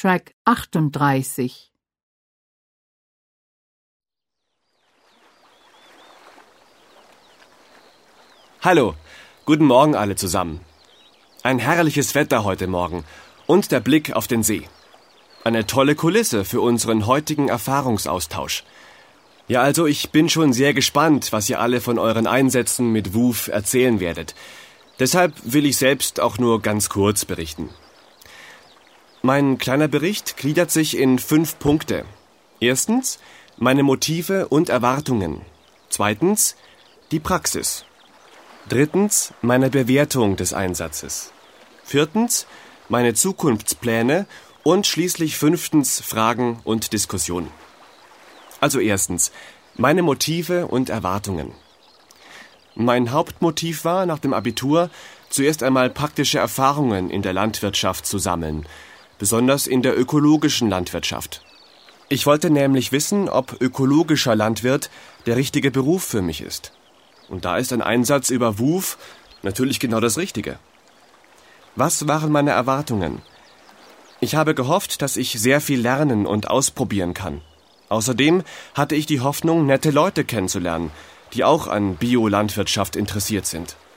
Track 38. Hallo, guten Morgen alle zusammen. Ein herrliches Wetter heute Morgen und der Blick auf den See. Eine tolle Kulisse für unseren heutigen Erfahrungsaustausch. Ja, also ich bin schon sehr gespannt, was ihr alle von euren Einsätzen mit WUF erzählen werdet. Deshalb will ich selbst auch nur ganz kurz berichten. Mein kleiner Bericht gliedert sich in 5 Punkte. Erstens, meine Motive und Erwartungen. Zweitens, die Praxis. Drittens, meine Bewertung des Einsatzes. Viertens, meine Zukunftspläne und schließlich 5. Fragen und Diskussionen. Also erstens, meine Motive und Erwartungen. Mein Hauptmotiv war, nach dem Abitur zuerst einmal praktische Erfahrungen in der Landwirtschaft zu sammeln, besonders in der ökologischen Landwirtschaft. Ich wollte nämlich wissen, ob ökologischer Landwirt der richtige Beruf für mich ist. Und da ist ein Einsatz über WUF natürlich genau das Richtige. Was waren meine Erwartungen? Ich habe gehofft, dass ich sehr viel lernen und ausprobieren kann. Außerdem hatte ich die Hoffnung, nette Leute kennenzulernen, die auch an Biolandwirtschaft interessiert sind.